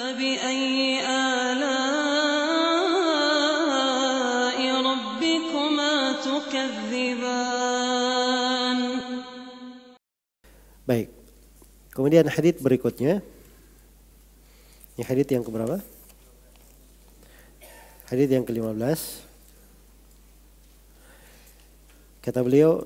فبأي آلاء ربكما تكذبان. Baik. Kemudian hadits berikutnya. Ini hadits yang keberapa? Hadits yang ke-15. Kata beliau,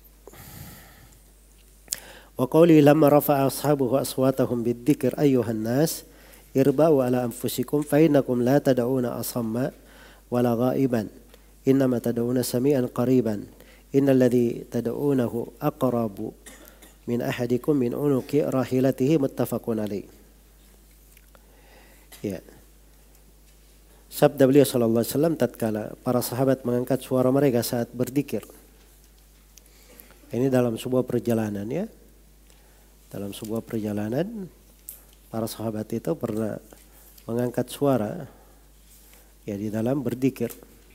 wa qawli lamma rafa'a ashabuhu aswatahum bidzikr ayyuhan nas irba'u ala anfusikum fa innakum la tad'una asamma wala ghaiban innama tad'una sami'an qariban innal ladzi tad'unahu aqrabu min ahadikum min unuqi rahilatihi muttafaqun alaih. Ya. Sabda beliau sallallahu alaihi wasallam tatkala para sahabat mengangkat suara mereka saat berzikir. Ini dalam sebuah perjalanan ya. Dalam sebuah perjalanan para sahabat itu pernah mengangkat suara ya di dalam berzikir.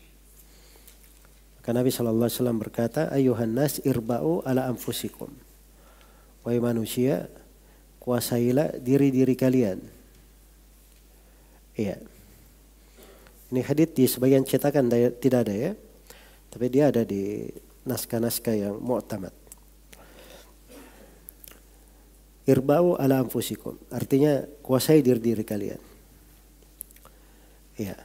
Maka Nabi sallallahu alaihi wasallam berkata, "Ayyuhan nas irba'u ala anfusikum." Wahai manusia, kuasailah diri-diri kalian. Iya. Ini hadits di sebagian cetakan tidak ada ya. Tapi dia ada di naskah-naskah yang mu'tamad. Irba'u ala anfusikum. Artinya kuasai diri-diri kalian. Iya.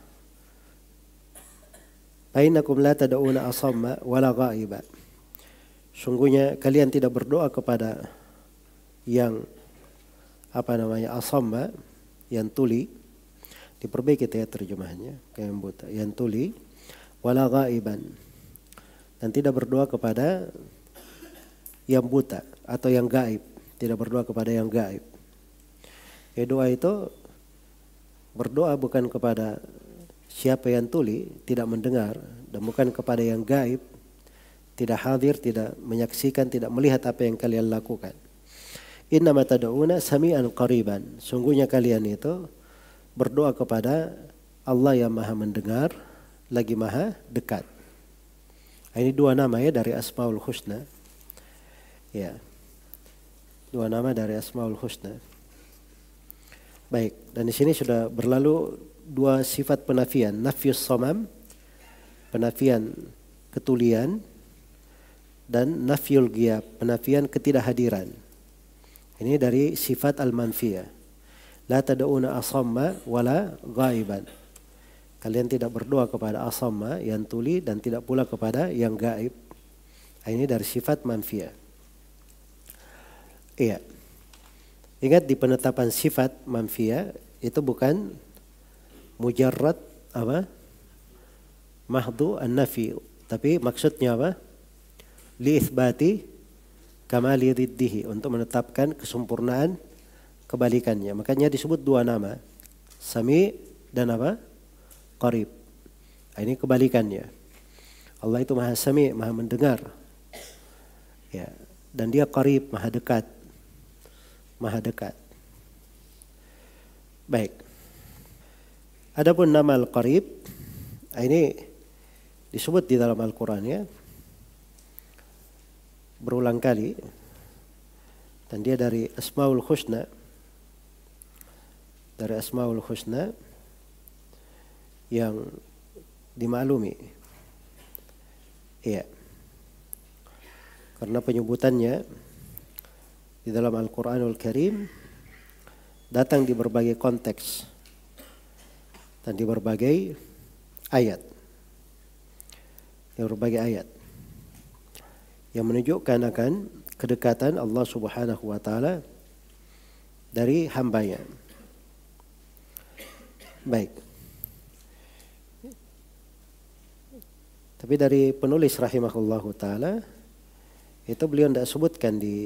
Fainnakum la tad'una asamma wala ghaiba. Sungguhnya kalian tidak berdoa kepada yang asamma, yang tuli. Diperbaiki ya terjemahannya, kayak buta, yang tuli, wala ghaiban. Dan tidak berdoa kepada yang buta atau yang gaib, tidak berdoa kepada yang gaib. Ya, doa itu berdoa bukan kepada siapa yang tuli, tidak mendengar, dan bukan kepada yang gaib, tidak hadir, tidak menyaksikan, tidak melihat apa yang kalian lakukan. Innama tad'una sami'an qariban. Sungguhnya kalian itu berdoa kepada Allah yang maha mendengar, lagi maha dekat. Ini dua nama ya dari Asmaul Husna. Ya. Dua nama dari Asmaul Husna. Baik, dan di sini sudah berlalu dua sifat penafian, nafyus samam, penafian ketulian, dan nafyul ghiyab, penafian ketidakhadiran. Ini dari sifat al-manfiyah. La tad'una asamma wala ghaiban. Kalian tidak berdoa kepada asamma yang tuli dan tidak pula kepada yang gaib. Ini dari sifat manfiyah. Iya. Ingat di penetapan sifat manfiyah itu bukan mujarrad mahdhu an-nafi, tapi maksudnya apa? Li itsbati kamali riddihi, untuk menetapkan kesempurnaan kebalikannya. Makanya disebut dua nama, Sami dan Qarib. Ini kebalikannya. Allah itu maha Sami, maha mendengar. Ya, dan dia Qarib, maha dekat. Maha dekat. Baik. Adapun nama Al-Qarib, ini disebut di dalam Al-Quran ya, berulang kali, dan dia dari Asmaul Husna. Dari Asmaul Husna yang dimaklumi. Iya. Karena penyebutannya di dalam Al-Quranul Karim datang di berbagai konteks dan di berbagai ayat. Di berbagai ayat yang menunjukkan akan kedekatan Allah Subhanahu wa taala dari hambanya. Baik. Tapi dari penulis rahimahullahu taala itu beliau tidak sebutkan di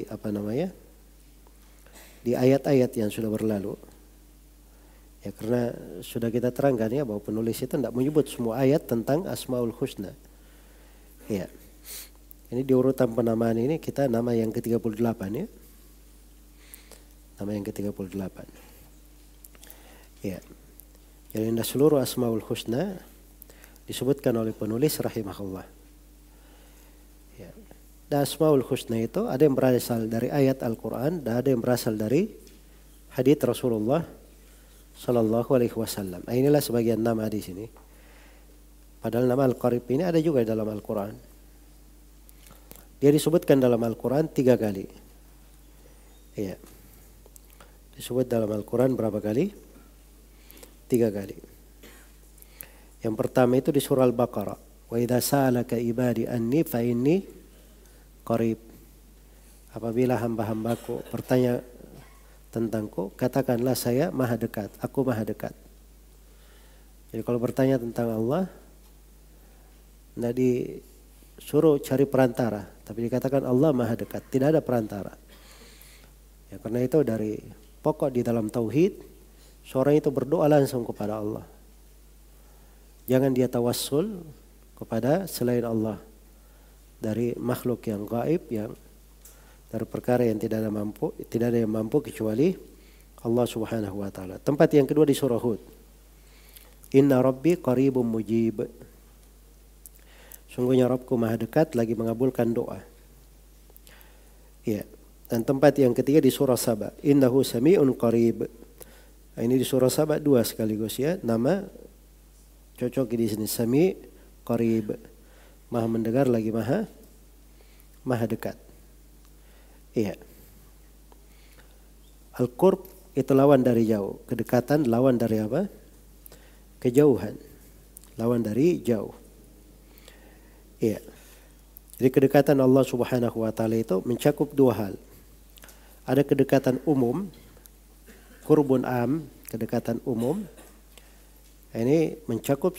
di ayat-ayat yang sudah berlalu. Ya, karena sudah kita terangkan ya bahwa penulis itu tidak menyebut semua ayat tentang Asmaul Husna. Ya. Ini di urutan penamaan ini kita nama yang ke-38 ya. Nama yang ke-38. Ya. Jadi seluruh Asmaul Husna disebutkan oleh penulis rahimahullah. Ya. Dan Asmaul Husna itu ada yang berasal dari ayat Al-Quran dan ada yang berasal dari hadits Rasulullah Sallallahu alaihi wasallam. Inilah sebagian nama di sini. Padahal nama Al-Qarib ini ada juga dalam Al-Quran. Dia disebutkan dalam Al-Quran 3 kali. Iya. Disebut dalam Al-Quran berapa kali? 3 kali. Yang pertama itu di surah Al-Baqarah. Wa idza sa'alaka ibadi anni fa inni qarib. Apabila hamba-hambaku bertanya tentangku, katakanlah saya maha dekat, aku maha dekat. Jadi kalau bertanya tentang Allah, tidak disuruh cari perantara, tapi dikatakan Allah maha dekat, tidak ada perantara. Ya, karena itu dari pokok di dalam tauhid, seorang itu berdoa langsung kepada Allah. Jangan dia tawassul kepada selain Allah dari makhluk yang gaib, yang dari perkara yang tidak ada yang mampu kecuali Allah Subhanahu wa taala. Tempat yang kedua di surah Hud. Inna rabbi qaribum mujib. Sungguhnya Rabbku maha dekat lagi mengabulkan doa. Ya. Dan tempat yang ketiga di surah Saba. Innahu sami'un qarib. Nah, ini di surah Saba 2 sekaligus ya. Nama cocok di sini sami' qarib. Maha mendengar lagi maha dekat. Iya. Al-qurb itu lawan dari jauh. Kedekatan lawan dari apa? Kejauhan. Lawan dari jauh. Iya. Jadi kedekatan Allah Subhanahu wa taala itu mencakup 2 hal. Ada kedekatan umum, qurbun am, kedekatan umum. Ini mencakup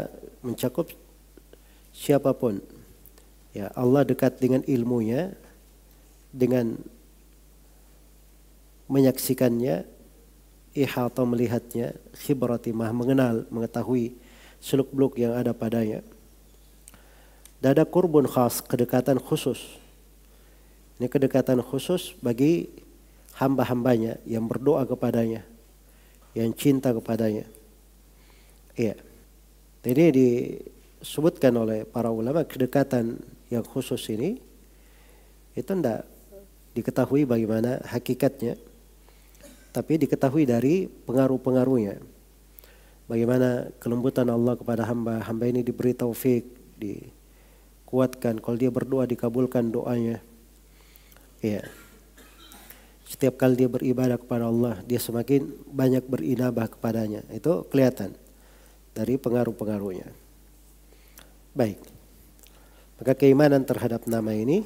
siapapun. Ya, Allah dekat dengan ilmunya, dengan menyaksikannya, ihata melihatnya, khibrati mah mengenal, mengetahui seluk-beluk yang ada padanya. Dan ada qurbun khas, kedekatan khusus. Ini kedekatan khusus bagi hamba-hambanya yang berdoa kepadanya, yang cinta kepadanya. Iya. Ini disebutkan oleh para ulama kedekatan yang khusus ini itu tidak diketahui bagaimana hakikatnya, tapi diketahui dari pengaruh-pengaruhnya. Bagaimana kelembutan Allah kepada hamba ini diberi taufik, dikuatkan. Kalau dia berdoa dikabulkan doanya. Ya. Setiap kali dia beribadah kepada Allah, dia semakin banyak berinabah kepadanya. Itu kelihatan dari pengaruh-pengaruhnya. Baik. Maka keimanan terhadap nama ini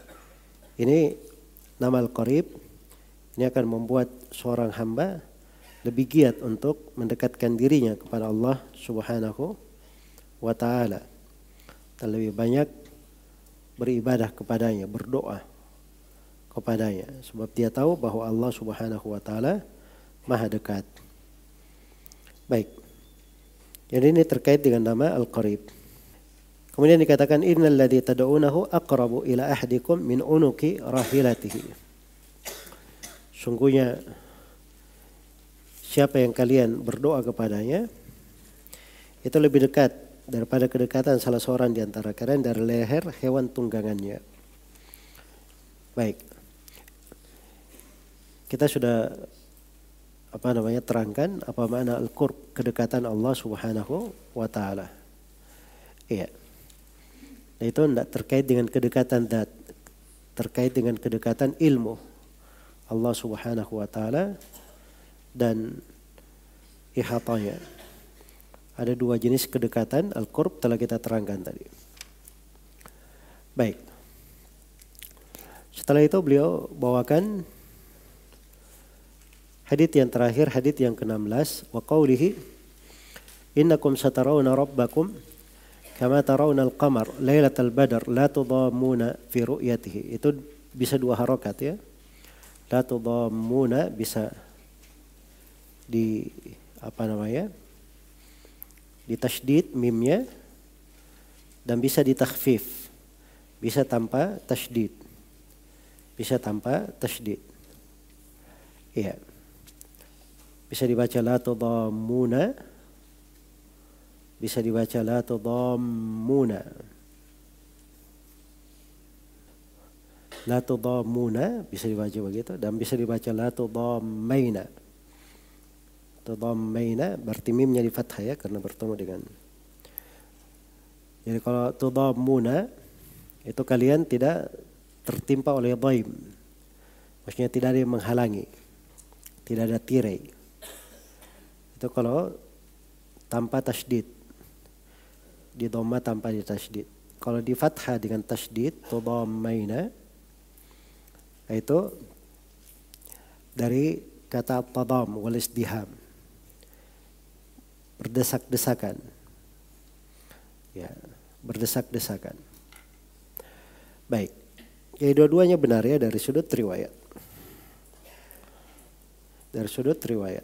nama Al-Qarib, ini akan membuat seorang hamba lebih giat untuk mendekatkan dirinya kepada Allah Subhanahu wa taala. Dan lebih banyak beribadah kepadanya, berdoa kepadanya, sebab dia tahu bahwa Allah Subhanahu wa taala maha dekat. Baik. Jadi ini terkait dengan nama Al-Qarib. Kemudian dikatakan innal ladzi tad'unahu aqrabu ila ahdikum min unuki rahilatihi. Sungguhnya siapa yang kalian berdoa kepadanya itu lebih dekat daripada kedekatan salah seorang di antara kalian dari leher hewan tunggangannya. Baik. Kita sudah terangkan apa makna al-qurb, kedekatan Allah Subhanahu wa taala. Iya. Nah, itu tidak terkait dengan kedekatan zat, terkait dengan kedekatan ilmu Allah Subhanahu wa taala dan ihatanya. Ada 2 jenis kedekatan, al-qurb telah kita terangkan tadi. Baik. Setelah itu beliau bawakan hadits yang terakhir, hadits yang ke-16, wa qaulihi innakum satarawna rabbakum kama tarawna al-qamar lailatal badr la tudammuna fi ru'yatihi. Itu bisa 2 harokat ya. La tudammuna bisa di ditasydid mimnya dan bisa ditakhfif. Bisa tanpa tasydid. Bisa tanpa tasydid. Iya. Bisa dibaca la tudammuna. Bisa dibaca la tudammuna. La tudammuna bisa dibaca begitu dan bisa dibaca la tudammaina. Tudammaina berarti mimnya di fathah ya karena bertemu dengan. Jadi kalau tudammuna itu kalian tidak tertimpa oleh dhaim. Maksudnya tidak ada yang menghalangi. Tidak ada tirai. Itu kalau tanpa tasydid. Di dhamma tanpa di tasydid. Kalau di fathah dengan tasydid, tudammaina itu dari kata tadam wal isdiham. Berdesak-desakan. Ya, berdesak-desakan. Baik. Jadi dua-duanya benar ya dari sudut riwayat. Dari sudut riwayat.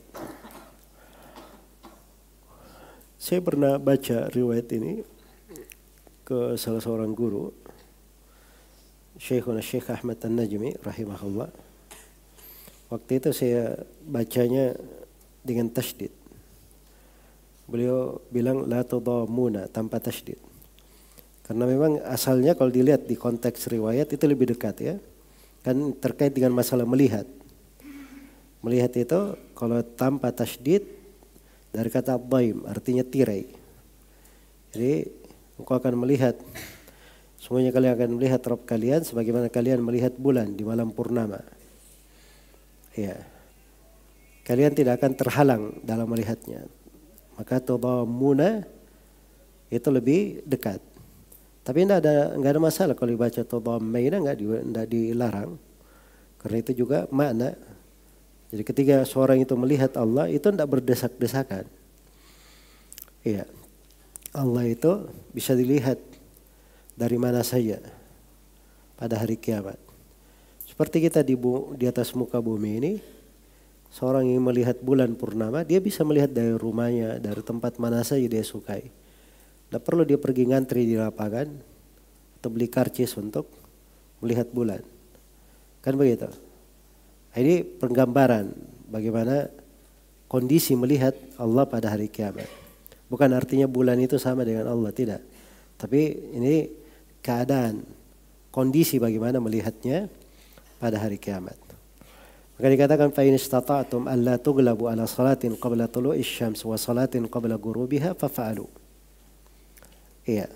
Saya pernah baca riwayat ini ke salah seorang guru, Syekhuna Syekh Ahmad An-Najmi rahimahullah. Waktu itu saya bacanya dengan tasydid. Beliau bilang la tudammuna tanpa tasydid. Karena memang asalnya kalau dilihat di konteks riwayat itu lebih dekat ya. Kan terkait dengan masalah melihat. Melihat itu kalau tanpa tasydid dari kata dhaim artinya tirai. Jadi engkau akan melihat, semuanya kalian akan melihat Rabb kalian sebagaimana kalian melihat bulan di malam purnama. Ya. Kalian tidak akan terhalang dalam melihatnya. Maka tudammuna itu lebih dekat. Tapi enggak ada masalah kalau dibaca tudammaina enggak dilarang. Karena itu juga makna. Jadi ketika seorang itu melihat Allah itu enggak berdesak-desakan. Iya. Allah itu bisa dilihat dari mana saja pada hari kiamat. Seperti kita di atas muka bumi ini, seorang yang melihat bulan purnama, dia bisa melihat dari rumahnya, dari tempat mana saja dia sukai. Tidak perlu dia pergi ngantri di lapangan atau beli karcis untuk melihat bulan. Kan begitu. Ini penggambaran bagaimana kondisi melihat Allah pada hari kiamat. Bukan artinya bulan itu sama dengan Allah, tidak. Tapi ini keadaan, kondisi bagaimana melihatnya pada hari kiamat. Maka dikatakan fa in istata'tum alla tughlabu ala salatin qabla tulu'is syams wa salatin qabla ghurubiha fafa'alu. Iya.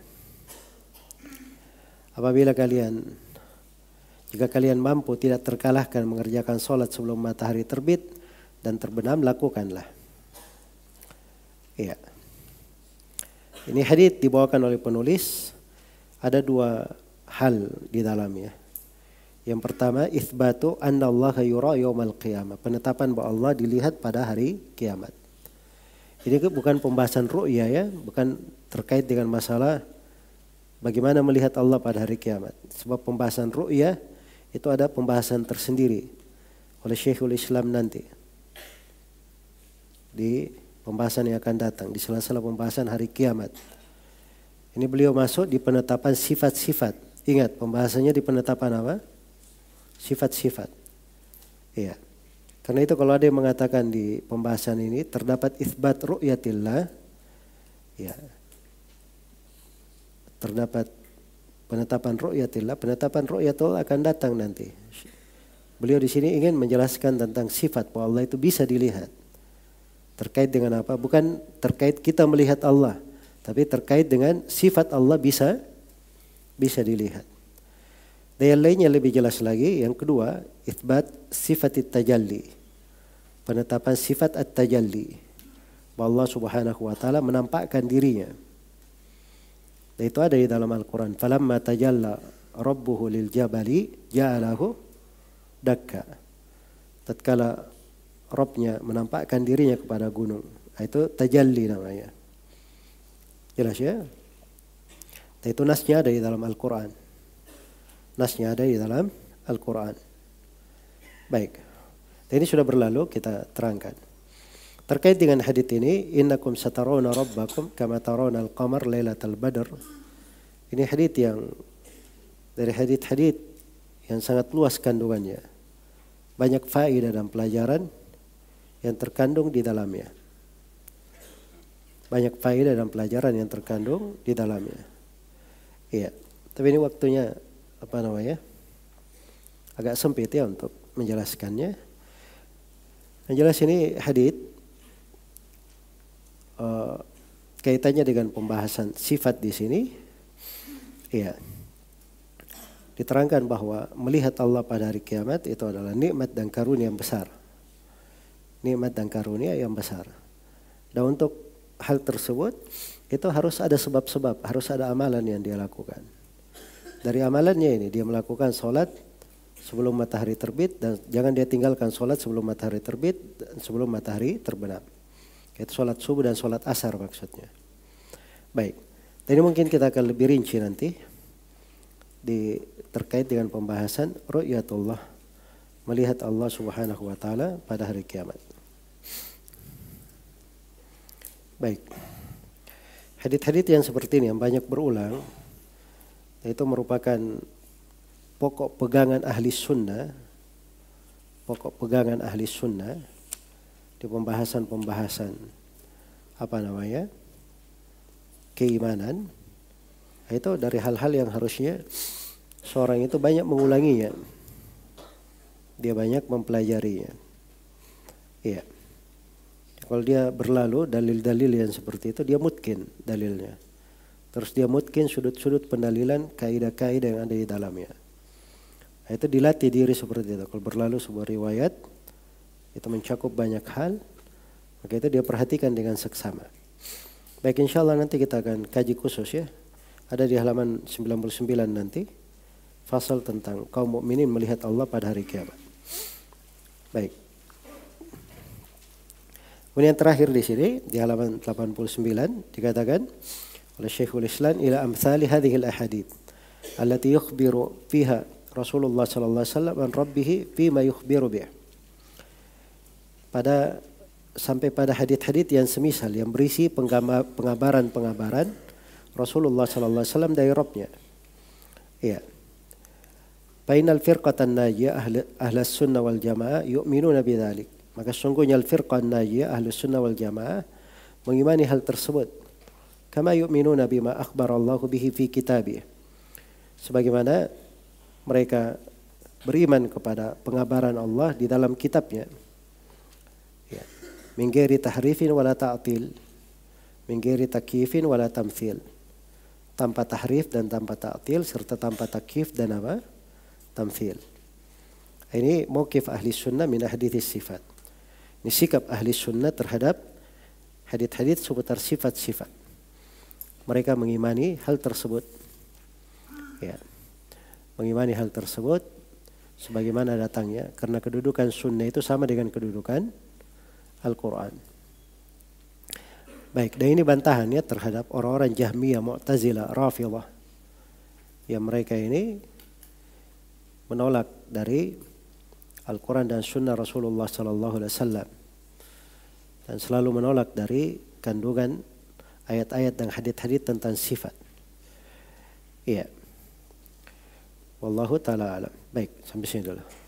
Apabila jika kalian mampu tidak terkalahkan mengerjakan salat sebelum matahari terbit dan terbenam, lakukanlah. Iya. Ini hadits dibawakan oleh penulis, ada dua hal di dalamnya. Yang pertama, itsbatu anna Allah yura yaumal qiyamah, penetapan bahwa Allah dilihat pada hari kiamat. Ini bukan pembahasan ru'ya ya, bukan terkait dengan masalah bagaimana melihat Allah pada hari kiamat. Sebab pembahasan ru'ya itu ada pembahasan tersendiri oleh Syekhul Islam nanti. Di pembahasan yang akan datang, di sela-sela pembahasan hari kiamat. Ini beliau masuk di penetapan sifat-sifat. Ingat, pembahasannya di penetapan apa? Sifat-sifat. Iya. Karena itu kalau ada yang mengatakan di pembahasan ini terdapat itsbat ru'yatillah, ya. Terdapat penetapan ru'yatillah, penetapan ru'yatul akan datang nanti. Beliau di sini ingin menjelaskan tentang sifat bahwa Allah itu bisa dilihat. Terkait dengan apa? Bukan terkait kita melihat Allah, tapi terkait dengan sifat Allah bisa dilihat. Dan yang lainnya lebih jelas lagi, yang kedua, itsbat sifat at-tajalli. Penetapan sifat at-tajalli. Bahwa Allah Subhanahu wa taala menampakkan dirinya. Dan itu ada di dalam Al-Qur'an. Falamma tajalla rabbuhu lil jabali ja'alahu dakka. Tatkala Rabbnya menampakkan dirinya kepada gunung. Itu tajalli namanya. Jelas ya? Dan itu nasnya ada di dalam Al-Quran. Nasnya ada di dalam Al-Quran. Baik. Dan ini sudah berlalu, kita terangkan. Terkait dengan hadits ini, innakum satarawna rabbakum kama tarawna al-qamar lailatal badr. Ini hadits yang dari hadits yang sangat luas kandungannya. Banyak faedah dan pelajaran yang terkandung di dalamnya. Banyak faedah dan pelajaran yang terkandung di dalamnya. Iya, tapi ini waktunya agak sempit ya untuk menjelaskannya. Yang jelas ini hadits kaitannya dengan pembahasan sifat di sini, ya, diterangkan bahwa melihat Allah pada hari kiamat itu adalah nikmat dan karunia yang besar. Nikmat dan karunia yang besar. Dan untuk hal tersebut itu harus ada sebab-sebab, harus ada amalan yang dia lakukan. Dari amalannya ini dia melakukan sholat sebelum matahari terbit, dan jangan dia tinggalkan sholat sebelum matahari terbit dan sebelum matahari terbenam. Itu sholat subuh dan sholat asar maksudnya. Baik, dan ini mungkin kita akan lebih rinci nanti terkait dengan pembahasan ru'yatullah, melihat Allah Subhanahu wa taala pada hari kiamat. Baik. Hadits-hadits yang seperti ini yang banyak berulang itu merupakan pokok pegangan ahli sunnah, pokok pegangan ahli sunnah di pembahasan-pembahasan keimanan. Itu dari hal-hal yang harusnya seorang itu banyak mengulanginya. Dia banyak mempelajarinya. Iya. Kalau dia berlalu dalil-dalil yang seperti itu, dia mungkin dalilnya. Terus dia mungkin sudut-sudut pendalilan kaidah-kaidah yang ada di dalamnya. Nah, itu dilatih diri seperti itu. Kalau berlalu sebuah riwayat, itu mencakup banyak hal, maka itu dia perhatikan dengan seksama. Baik, insya Allah nanti kita akan kaji khusus ya. Ada di halaman 99 nanti, fasal tentang kaum mukminin melihat Allah pada hari kiamat. Baik. Kemudian terakhir di sini di halaman 89 dikatakan oleh Syekhul Islam ila amsali hadhihi al-ahadits allati yukhbiru fiha Rasulullah sallallahu alaihi wasallam an rabbih fima yukhbiru bih. Sampai pada hadits-hadits yang semisal yang berisi pengabaran-pengabaran Rasulullah sallallahu alaihi wasallam dari Rabbnya. Iya. Bainal firqatan najiyah ahlus sunnah wal jamaah yu'minuna bidzalik. Maka sungguhnya al-firqah najiyah ahlus sunnah wal jamaah mengimani hal tersebut. Kama yu'minuna bima akhbarallahu bihi fi kitabih. Sebagaimana mereka beriman kepada pengabaran Allah di dalam kitabnya. Ya. Min ghairi tahrifin wala ta'til. Min ghairi takyifin wala tamthil. Tanpa tahrif dan tanpa ta'til serta tanpa takyif dan tamthil. Ini mauqif ahli sunnah min hadits sifat. Ini sikap ahli sunnah terhadap hadits-hadits seputar sifat-sifat. Mereka mengimani hal tersebut. Ya. Mengimani hal tersebut sebagaimana datangnya, karena kedudukan sunnah itu sama dengan kedudukan Al-Quran. Baik, dan ini bantahannya terhadap orang-orang Jahmiyah, Mu'tazilah, Rafidhah. Yang mereka ini menolak dari Al-Quran dan Sunnah Rasulullah Sallallahu Alaihi Wasallam. Dan selalu menolak dari kandungan ayat-ayat dan hadits-hadits tentang sifat. Iya. Wallahu ta'ala alam. Baik, sampai sini dulu.